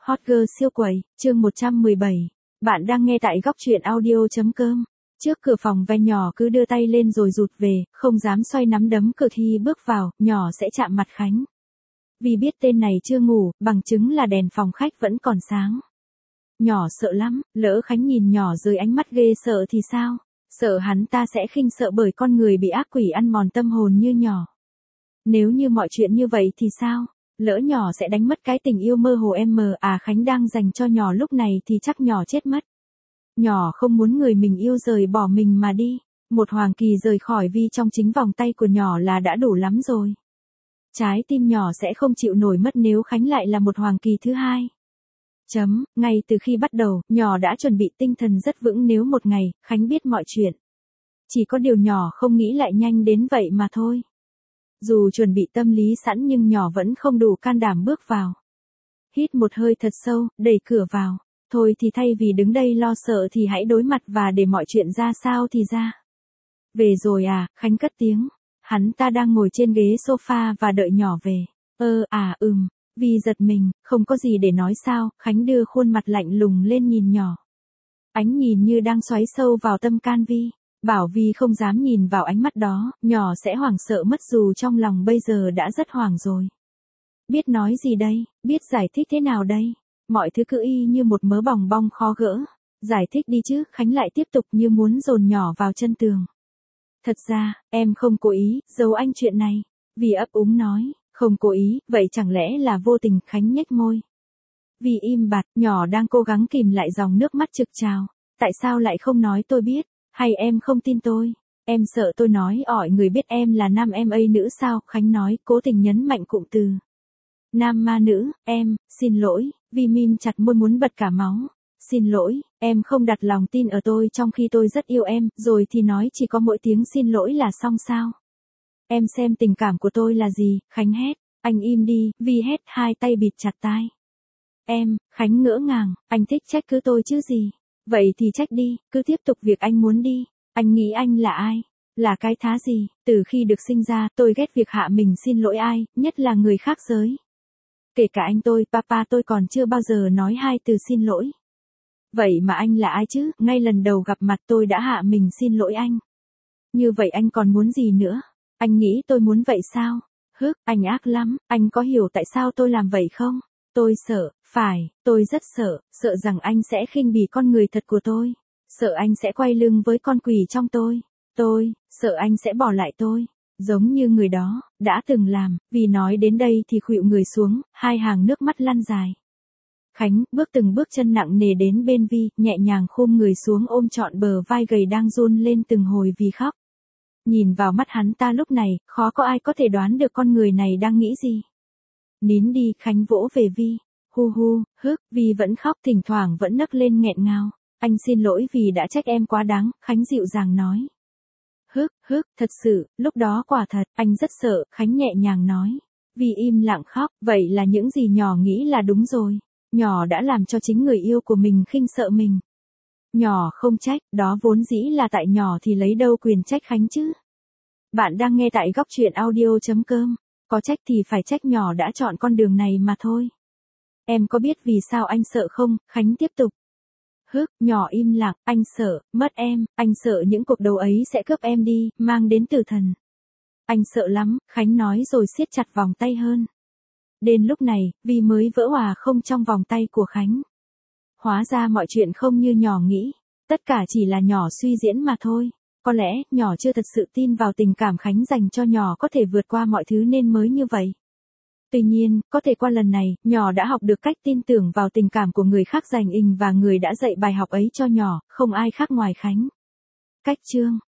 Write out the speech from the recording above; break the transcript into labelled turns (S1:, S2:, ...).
S1: Hot girl siêu quẩy, chương 117. Bạn đang nghe tại góc truyện audio.com. Trước cửa phòng ve nhỏ cứ đưa tay lên rồi rụt về, không dám xoay nắm đấm cửa khi bước vào, nhỏ sẽ chạm mặt Khánh. Vì biết tên này chưa ngủ, bằng chứng là đèn phòng khách vẫn còn sáng. Nhỏ sợ lắm, lỡ Khánh nhìn nhỏ dưới ánh mắt ghê sợ thì sao? Sợ hắn ta sẽ khinh sợ bởi con người bị ác quỷ ăn mòn tâm hồn như nhỏ. Nếu như mọi chuyện như vậy thì sao? Lỡ nhỏ sẽ đánh mất cái tình yêu mơ hồ Khánh đang dành cho nhỏ lúc này thì chắc nhỏ chết mất. Nhỏ không muốn người mình yêu rời bỏ mình mà đi. Một hoàng kỳ rời khỏi Vi trong chính vòng tay của nhỏ là đã đủ lắm rồi. Trái tim nhỏ sẽ không chịu nổi mất nếu Khánh lại là một hoàng kỳ thứ hai. Ngay từ khi bắt đầu, nhỏ đã chuẩn bị tinh thần rất vững nếu một ngày, Khánh biết mọi chuyện. Chỉ có điều nhỏ không nghĩ lại nhanh đến vậy mà thôi. Dù chuẩn bị tâm lý sẵn nhưng nhỏ vẫn không đủ can đảm bước vào. Hít một hơi thật sâu, đẩy cửa vào. Thôi thì thay vì đứng đây lo sợ thì hãy đối mặt và để mọi chuyện ra sao thì ra. Về rồi à, Khánh cất tiếng. Hắn ta đang ngồi trên ghế sofa và đợi nhỏ về. Vi giật mình, không có gì để nói sao, Khánh đưa khuôn mặt lạnh lùng lên nhìn nhỏ. Ánh nhìn như đang xoáy sâu vào tâm can Vi. Bảo Vi không dám nhìn vào ánh mắt đó, nhỏ sẽ hoảng sợ mất dù trong lòng bây giờ đã rất hoảng rồi. Biết nói gì đây, biết giải thích thế nào đây? Mọi thứ cứ y như một mớ bòng bong khó gỡ. Giải thích đi chứ, Khánh lại tiếp tục như muốn dồn nhỏ vào chân tường. Thật ra, em không cố ý, giấu anh chuyện này. Vi ấp úng nói, không cố ý, vậy chẳng lẽ là vô tình? Khánh nhếch môi. Vi im bặt, nhỏ đang cố gắng kìm lại dòng nước mắt trực trào. Tại sao lại không nói tôi biết? Hay em không tin tôi? Em sợ tôi nói ỏi người biết em là nam em nữ sao? Khánh nói, cố tình nhấn mạnh cụm từ. Nam ma nữ, xin lỗi, Vi mím chặt môi muốn bật cả máu. Xin lỗi, em không đặt lòng tin ở tôi trong khi tôi rất yêu em, rồi thì nói chỉ có mỗi tiếng xin lỗi là xong sao? Em xem tình cảm của tôi là gì? Khánh hét, anh im đi, Vi hét hai tay bịt chặt tai. Khánh ngỡ ngàng, anh thích trách cứ tôi chứ gì? Vậy thì trách đi, cứ tiếp tục việc anh muốn đi. Anh nghĩ anh là ai? Là cái thá gì? Từ khi được sinh ra, tôi ghét việc hạ mình xin lỗi ai, nhất là người khác giới. Kể cả anh tôi, papa tôi còn chưa bao giờ nói hai từ xin lỗi. Vậy mà anh là ai chứ? Ngay lần đầu gặp mặt tôi đã hạ mình xin lỗi anh. Như vậy anh còn muốn gì nữa? Anh nghĩ tôi muốn vậy sao? Anh ác lắm, anh có hiểu tại sao tôi làm vậy không? Tôi sợ, tôi rất sợ, sợ rằng anh sẽ khinh bỉ con người thật của tôi. Sợ anh sẽ quay lưng với con quỷ trong tôi. Tôi, sợ anh sẽ bỏ lại tôi. Giống như người đó, đã từng làm, vì nói đến đây thì khuỵu người xuống, hai hàng nước mắt lăn dài. Khánh, từng bước chân nặng nề đến bên Vi, nhẹ nhàng khum người xuống ôm trọn bờ vai gầy đang run lên từng hồi vì khóc. Nhìn vào mắt hắn ta lúc này, khó có ai có thể đoán được con người này đang nghĩ gì. Nín đi, Khánh vỗ về Vi. Vi vẫn khóc thỉnh thoảng vẫn nấc lên nghẹn ngào. Anh xin lỗi vì đã trách em quá đáng, Khánh dịu dàng nói. Thật sự, lúc đó quả thật, anh rất sợ, Khánh nhẹ nhàng nói. Vi im lặng khóc, vậy là những gì nhỏ nghĩ là đúng rồi. Nhỏ đã làm cho chính người yêu của mình khinh sợ mình. Nhỏ không trách, đó vốn dĩ là tại nhỏ thì lấy đâu quyền trách Khánh chứ. Bạn đang nghe tại góc truyện audio.com. Có trách thì phải trách nhỏ đã chọn con đường này mà thôi. Em có biết vì sao anh sợ không? Khánh tiếp tục. Nhỏ im lặng, anh sợ, mất em, anh sợ những cuộc đấu ấy sẽ cướp em đi, mang đến tử thần. Anh sợ lắm, Khánh nói rồi siết chặt vòng tay hơn. Đến lúc này, Vi mới vỡ òa không trong vòng tay của Khánh. Hóa ra mọi chuyện không như nhỏ nghĩ, tất cả chỉ là nhỏ suy diễn mà thôi. Có lẽ, nhỏ chưa thật sự tin vào tình cảm Khánh dành cho nhỏ có thể vượt qua mọi thứ nên mới như vậy. Tuy nhiên, có thể qua lần này, nhỏ đã học được cách tin tưởng vào tình cảm của người khác dành và người đã dạy bài học ấy cho nhỏ, không ai khác ngoài Khánh. Cách chương